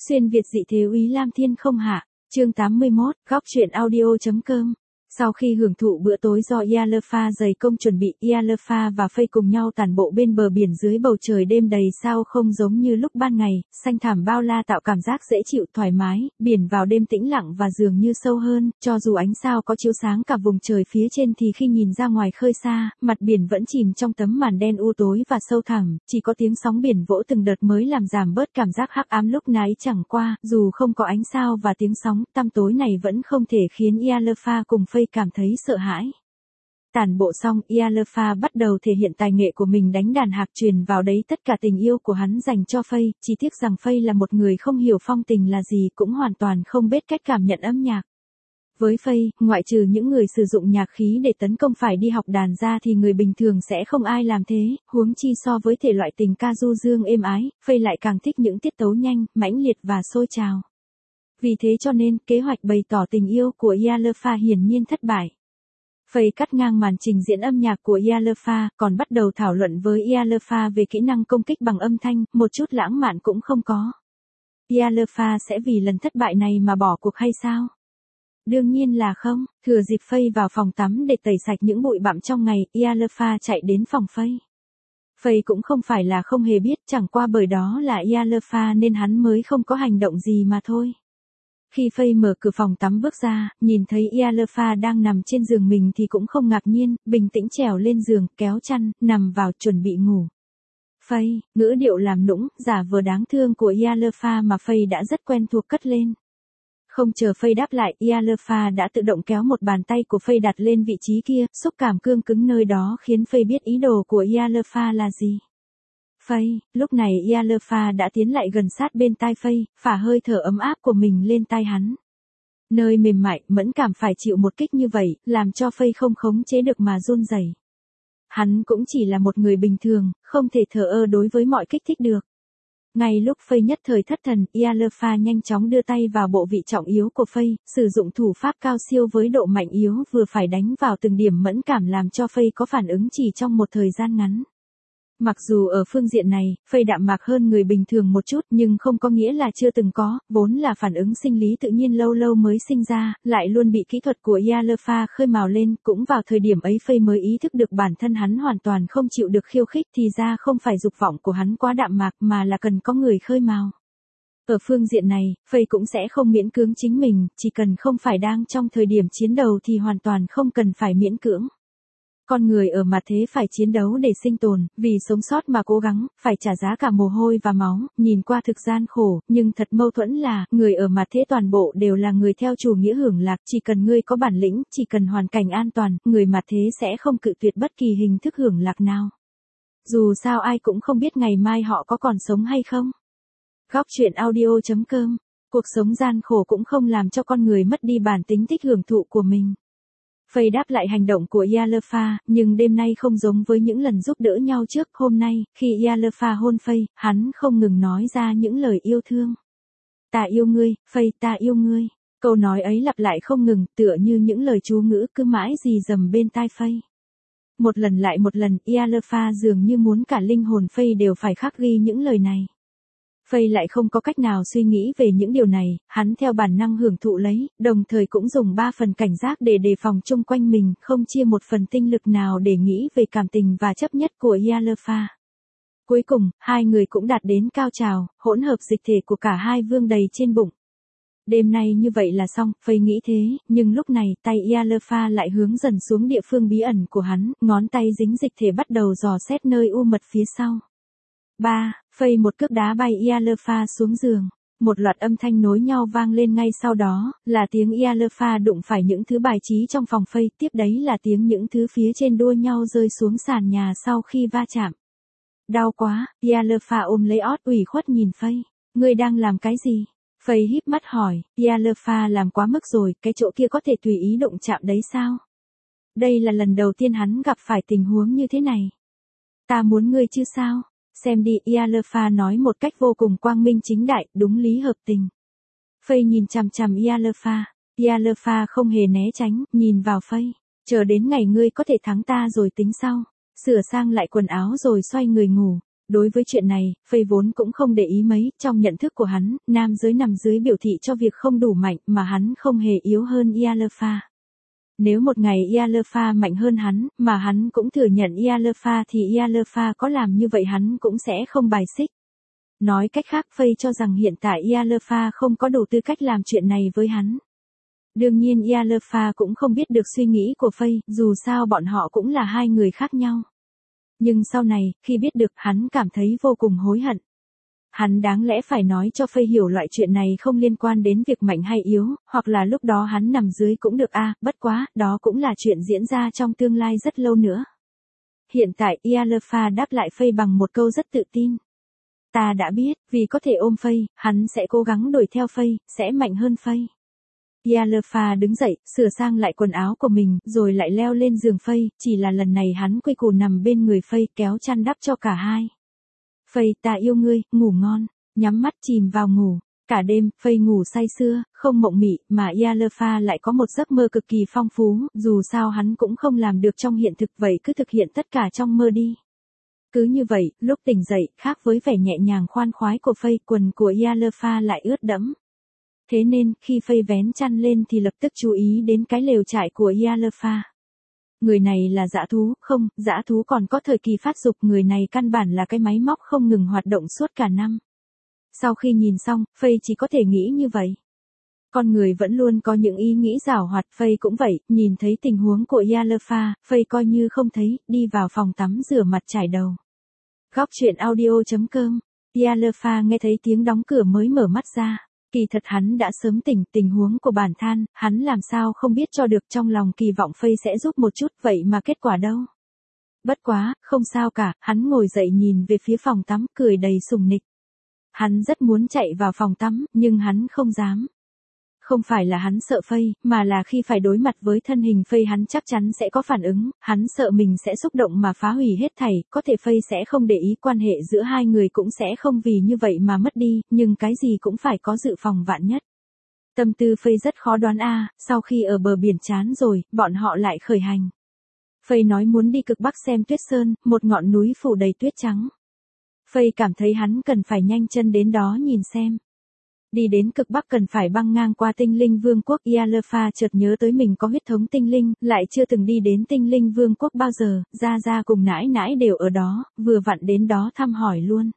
Xuyên Việt dị thế úy Lam Thiên không hạ, chương 81, góc truyện audio.com. Sau khi hưởng thụ bữa tối do Yalfa dày công chuẩn bị, Yalfa và Faye cùng nhau tản bộ bên bờ biển dưới bầu trời đêm đầy sao không giống như lúc ban ngày, xanh thẳm bao la tạo cảm giác dễ chịu thoải mái, biển vào đêm tĩnh lặng và dường như sâu hơn, cho dù ánh sao có chiếu sáng cả vùng trời phía trên thì khi nhìn ra ngoài khơi xa, mặt biển vẫn chìm trong tấm màn đen u tối và sâu thẳm, chỉ có tiếng sóng biển vỗ từng đợt mới làm giảm bớt cảm giác hắc ám lúc nãy chẳng qua, dù không có ánh sao và tiếng sóng, tăm tối này vẫn không thể khiến Yalfa cùng Faye cảm thấy sợ hãi. Tản bộ xong, Yalfa bắt đầu thể hiện tài nghệ của mình đánh đàn hạc, truyền vào đấy tất cả tình yêu của hắn dành cho Faye, chỉ tiếc rằng Faye là một người không hiểu phong tình là gì, cũng hoàn toàn không biết cách cảm nhận âm nhạc. Với Faye, ngoại trừ những người sử dụng nhạc khí để tấn công phải đi học đàn ra thì người bình thường sẽ không ai làm thế, huống chi so với thể loại tình ca du dương êm ái, Faye lại càng thích những tiết tấu nhanh, mãnh liệt và sôi trào. Vì thế cho nên, kế hoạch bày tỏ tình yêu của Yalfa hiển nhiên thất bại. Faye cắt ngang màn trình diễn âm nhạc của Yalfa, còn bắt đầu thảo luận với Yalfa về kỹ năng công kích bằng âm thanh, một chút lãng mạn cũng không có. Yalfa sẽ vì lần thất bại này mà bỏ cuộc hay sao? Đương nhiên là không, thừa dịp Faye vào phòng tắm để tẩy sạch những bụi bặm trong ngày, Yalfa chạy đến phòng Faye. Faye cũng không phải là không hề biết, chẳng qua bởi đó là Yalfa nên hắn mới không có hành động gì mà thôi. Khi Faye mở cửa phòng tắm bước ra, nhìn thấy Yalfa đang nằm trên giường mình thì cũng không ngạc nhiên, bình tĩnh trèo lên giường, kéo chăn, nằm vào chuẩn bị ngủ. Faye, ngữ điệu làm nũng, giả vờ đáng thương của Yalfa mà Faye đã rất quen thuộc cất lên. Không chờ Faye đáp lại, Yalfa đã tự động kéo một bàn tay của Faye đặt lên vị trí kia, xúc cảm cương cứng nơi đó khiến Faye biết ý đồ của Yalfa là gì. Faye, lúc này Yalfa đã tiến lại gần sát bên tai Faye, phả hơi thở ấm áp của mình lên tai hắn. Nơi mềm mại, mẫn cảm phải chịu một kích như vậy, làm cho Faye không khống chế được mà run rẩy. Hắn cũng chỉ là một người bình thường, không thể thờ ơ đối với mọi kích thích được. Ngay lúc Faye nhất thời thất thần, Yalfa nhanh chóng đưa tay vào bộ vị trọng yếu của Faye, sử dụng thủ pháp cao siêu với độ mạnh yếu vừa phải đánh vào từng điểm mẫn cảm làm cho Faye có phản ứng chỉ trong một thời gian ngắn. Mặc dù ở phương diện này, Faye đạm mạc hơn người bình thường một chút nhưng không có nghĩa là chưa từng có, vốn là phản ứng sinh lý tự nhiên lâu lâu mới sinh ra, lại luôn bị kỹ thuật của Yalfa khơi mào lên, cũng vào thời điểm ấy Faye mới ý thức được bản thân hắn hoàn toàn không chịu được khiêu khích, thì ra không phải dục vọng của hắn quá đạm mạc mà là cần có người khơi mào. Ở phương diện này, Faye cũng sẽ không miễn cưỡng chính mình, chỉ cần không phải đang trong thời điểm chiến đấu thì hoàn toàn không cần phải miễn cưỡng. Con người ở mặt thế phải chiến đấu để sinh tồn, vì sống sót mà cố gắng, phải trả giá cả mồ hôi và máu, nhìn qua thực gian khổ, nhưng thật mâu thuẫn là, người ở mặt thế toàn bộ đều là người theo chủ nghĩa hưởng lạc, chỉ cần ngươi có bản lĩnh, chỉ cần hoàn cảnh an toàn, người mặt thế sẽ không cự tuyệt bất kỳ hình thức hưởng lạc nào. Dù sao ai cũng không biết ngày mai họ có còn sống hay không. Góc truyện audio.com. Cuộc sống gian khổ cũng không làm cho con người mất đi bản tính thích hưởng thụ của mình. Faye đáp lại hành động của Yalfa, nhưng đêm nay không giống với những lần giúp đỡ nhau trước. Hôm nay, khi Yalfa hôn Faye, hắn không ngừng nói ra những lời yêu thương. Ta yêu ngươi, Faye, ta yêu ngươi. Câu nói ấy lặp lại không ngừng, tựa như những lời chú ngữ cứ mãi rì rầm bên tai Faye. Một lần lại một lần, Yalfa dường như muốn cả linh hồn Faye đều phải khắc ghi những lời này. Faye lại không có cách nào suy nghĩ về những điều này, hắn theo bản năng hưởng thụ lấy, đồng thời cũng dùng 3 phần cảnh giác để đề phòng chung quanh mình, không chia một phần tinh lực nào để nghĩ về cảm tình và chấp nhất của Yalfa. Cuối cùng, hai người cũng đạt đến cao trào, hỗn hợp dịch thể của cả hai vương đầy trên bụng. Đêm nay như vậy là xong, Faye nghĩ thế, nhưng lúc này tay Yalfa lại hướng dần xuống địa phương bí ẩn của hắn, ngón tay dính dịch thể bắt đầu dò xét nơi u mật phía sau. Faye một cước đá bay Yalfa xuống giường. Một loạt âm thanh nối nhau vang lên ngay sau đó, là tiếng Yalfa đụng phải những thứ bài trí trong phòng Faye, tiếp đấy là tiếng những thứ phía trên đua nhau rơi xuống sàn nhà sau khi va chạm. Đau quá, Yalfa ôm lấy ót ủy khuất nhìn Faye. Ngươi đang làm cái gì? Faye híp mắt hỏi, Yalfa làm quá mức rồi, cái chỗ kia có thể tùy ý đụng chạm đấy sao? Đây là lần đầu tiên hắn gặp phải tình huống như thế này. Ta muốn ngươi chứ sao? Xem đi, Yalfa nói một cách vô cùng quang minh chính đại, đúng lý hợp tình. Faye nhìn chằm chằm Yalfa. Yalfa không hề né tránh, nhìn vào Faye. Chờ đến ngày ngươi có thể thắng ta rồi tính sau. Sửa sang lại quần áo rồi xoay người ngủ. Đối với chuyện này, Phây vốn cũng không để ý mấy, trong nhận thức của hắn, nam giới nằm dưới biểu thị cho việc không đủ mạnh mà hắn không hề yếu hơn Ialfa. Nếu một ngày Ialfa mạnh hơn hắn, mà hắn cũng thừa nhận Ialfa thì Ialfa có làm như vậy hắn cũng sẽ không bài xích. Nói cách khác Phây cho rằng hiện tại Ialfa không có đủ tư cách làm chuyện này với hắn. Đương nhiên Ialfa cũng không biết được suy nghĩ của Phây, dù sao bọn họ cũng là hai người khác nhau. Nhưng sau này, khi biết được hắn cảm thấy vô cùng hối hận. Hắn đáng lẽ phải nói cho Phây hiểu loại chuyện này không liên quan đến việc mạnh hay yếu, hoặc là lúc đó hắn nằm dưới cũng được bất quá, đó cũng là chuyện diễn ra trong tương lai rất lâu nữa. Hiện tại Ialfa đáp lại Phây bằng một câu rất tự tin. Ta đã biết, vì có thể ôm Phây, hắn sẽ cố gắng đuổi theo Phây, sẽ mạnh hơn Phây. Ialfa đứng dậy, sửa sang lại quần áo của mình, rồi lại leo lên giường Phây, chỉ là lần này hắn quy củ nằm bên người Phây, kéo chăn đắp cho cả hai. Phây, ta yêu ngươi, ngủ ngon, nhắm mắt chìm vào ngủ. Cả đêm, Phây ngủ say sưa, không mộng mị, mà Ialfa lại có một giấc mơ cực kỳ phong phú, dù sao hắn cũng không làm được trong hiện thực vậy cứ thực hiện tất cả trong mơ đi. Cứ như vậy, lúc tỉnh dậy, khác với vẻ nhẹ nhàng khoan khoái của Phây, quần của Ialfa lại ướt đẫm. Thế nên, khi Phây vén chăn lên thì lập tức chú ý đến cái lều trại của Ialfa. Người này là dã thú, không, dã thú còn có thời kỳ phát dục, người này căn bản là cái máy móc không ngừng hoạt động suốt cả năm. Sau khi nhìn xong, Phây chỉ có thể nghĩ như vậy. Con người vẫn luôn có những ý nghĩ giảo hoạt, Phây cũng vậy, nhìn thấy tình huống của Ialfa, Phây coi như không thấy, đi vào phòng tắm rửa mặt chải đầu. Góc truyện audio.com, Ialfa nghe thấy tiếng đóng cửa mới mở mắt ra. Kỳ thật hắn đã sớm tỉnh, tình huống của bản than, hắn làm sao không biết cho được, trong lòng kỳ vọng Phây sẽ giúp một chút, vậy mà kết quả đâu. Bất quá, không sao cả, hắn ngồi dậy nhìn về phía phòng tắm, cười đầy sùng nịch. Hắn rất muốn chạy vào phòng tắm, nhưng hắn không dám. Không phải là hắn sợ Phây, mà là khi phải đối mặt với thân hình Phây hắn chắc chắn sẽ có phản ứng, hắn sợ mình sẽ xúc động mà phá hủy hết thảy, có thể Phây sẽ không để ý, quan hệ giữa hai người cũng sẽ không vì như vậy mà mất đi, nhưng cái gì cũng phải có dự phòng vạn nhất. Tâm tư Phây rất khó đoán sau khi ở bờ biển chán rồi, bọn họ lại khởi hành. Phây nói muốn đi cực Bắc xem tuyết sơn, một ngọn núi phủ đầy tuyết trắng. Phây cảm thấy hắn cần phải nhanh chân đến đó nhìn xem. Đi đến cực Bắc cần phải băng ngang qua tinh linh vương quốc. Ialfa chợt nhớ tới mình có huyết thống tinh linh, lại chưa từng đi đến tinh linh vương quốc bao giờ, Gia cùng nãi nãi đều ở đó, vừa vặn đến đó thăm hỏi luôn.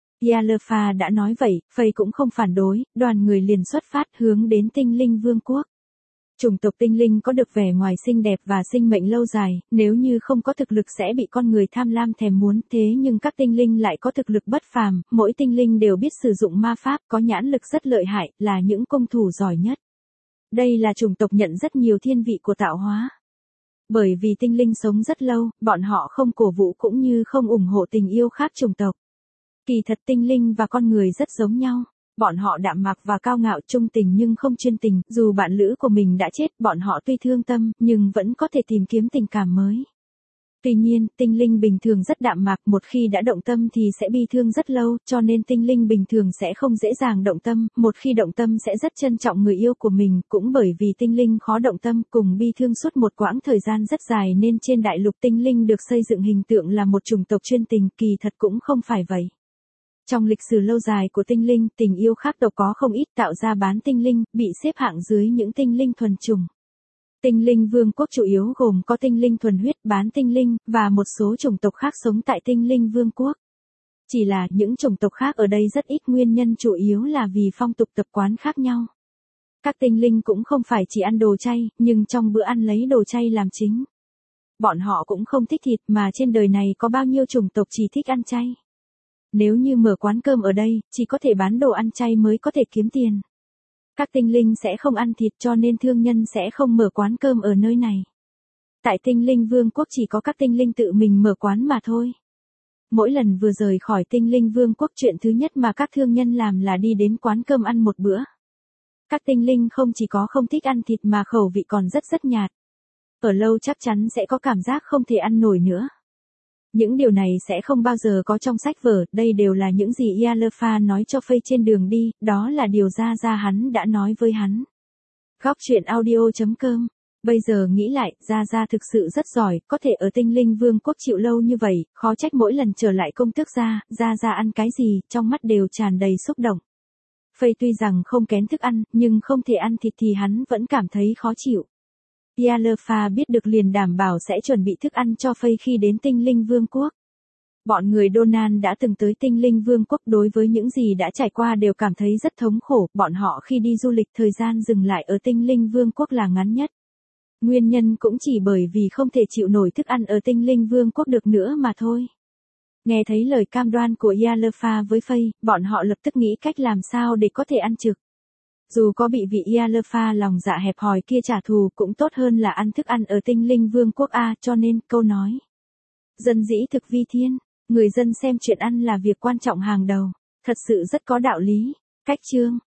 Ialfa đã nói vậy, Phây cũng không phản đối, đoàn người liền xuất phát hướng đến tinh linh vương quốc. Chủng tộc tinh linh có được vẻ ngoài xinh đẹp và sinh mệnh lâu dài, nếu như không có thực lực sẽ bị con người tham lam thèm muốn, thế nhưng các tinh linh lại có thực lực bất phàm, mỗi tinh linh đều biết sử dụng ma pháp, có nhãn lực rất lợi hại, là những công thủ giỏi nhất. Đây là chủng tộc nhận rất nhiều thiên vị của tạo hóa. Bởi vì tinh linh sống rất lâu, bọn họ không cổ vũ cũng như không ủng hộ tình yêu khác chủng tộc. Kỳ thật tinh linh và con người rất giống nhau. Bọn họ đạm mạc và cao ngạo, trung tình nhưng không chuyên tình, dù bạn lữ của mình đã chết, bọn họ tuy thương tâm, nhưng vẫn có thể tìm kiếm tình cảm mới. Tuy nhiên, tinh linh bình thường rất đạm mạc, một khi đã động tâm thì sẽ bi thương rất lâu, cho nên tinh linh bình thường sẽ không dễ dàng động tâm, một khi động tâm sẽ rất trân trọng người yêu của mình, cũng bởi vì tinh linh khó động tâm cùng bi thương suốt một quãng thời gian rất dài nên trên đại lục tinh linh được xây dựng hình tượng là một chủng tộc chuyên tình, kỳ thật cũng không phải vậy. Trong lịch sử lâu dài của tinh linh, tình yêu khác tộc có không ít, tạo ra bán tinh linh, bị xếp hạng dưới những tinh linh thuần chủng. Tinh linh vương quốc chủ yếu gồm có tinh linh thuần huyết, bán tinh linh, và một số chủng tộc khác sống tại tinh linh vương quốc. Chỉ là những chủng tộc khác ở đây rất ít, nguyên nhân chủ yếu là vì phong tục tập quán khác nhau. Các tinh linh cũng không phải chỉ ăn đồ chay, nhưng trong bữa ăn lấy đồ chay làm chính. Bọn họ cũng không thích thịt, mà trên đời này có bao nhiêu chủng tộc chỉ thích ăn chay. Nếu như mở quán cơm ở đây, chỉ có thể bán đồ ăn chay mới có thể kiếm tiền. Các tinh linh sẽ không ăn thịt cho nên thương nhân sẽ không mở quán cơm ở nơi này. Tại tinh linh vương quốc chỉ có các tinh linh tự mình mở quán mà thôi. Mỗi lần vừa rời khỏi tinh linh vương quốc, chuyện thứ nhất mà các thương nhân làm là đi đến quán cơm ăn một bữa. Các tinh linh không chỉ có không thích ăn thịt mà khẩu vị còn rất nhạt. Ở lâu chắc chắn sẽ có cảm giác không thể ăn nổi nữa. Những điều này sẽ không bao giờ có trong sách vở, đây đều là những gì Ialfa nói cho Phây trên đường đi, đó là điều Gia hắn đã nói với hắn. Góc truyện audio.com Bây giờ nghĩ lại, Gia Gia thực sự rất giỏi, có thể ở Tinh Linh Vương quốc chịu lâu như vậy, khó trách mỗi lần trở lại công tước Gia Gia ăn cái gì, trong mắt đều tràn đầy xúc động. Phây tuy rằng không kén thức ăn, nhưng không thể ăn thịt thì hắn vẫn cảm thấy khó chịu. Yalerfa biết được liền đảm bảo sẽ chuẩn bị thức ăn cho Phây khi đến Tinh Linh Vương quốc. Bọn người Donan đã từng tới Tinh Linh Vương quốc, đối với những gì đã trải qua đều cảm thấy rất thống khổ, bọn họ khi đi du lịch thời gian dừng lại ở Tinh Linh Vương quốc là ngắn nhất. Nguyên nhân cũng chỉ bởi vì không thể chịu nổi thức ăn ở Tinh Linh Vương quốc được nữa mà thôi. Nghe thấy lời cam đoan của Yalerfa với Phây, bọn họ lập tức nghĩ cách làm sao để có thể ăn trực. Dù có bị vị Yalerfa lòng dạ hẹp hòi kia trả thù cũng tốt hơn là ăn thức ăn ở Tinh Linh Vương quốc cho nên câu nói dân dĩ thực vi thiên, người dân xem chuyện ăn là việc quan trọng hàng đầu, thật sự rất có đạo lý. Cách chương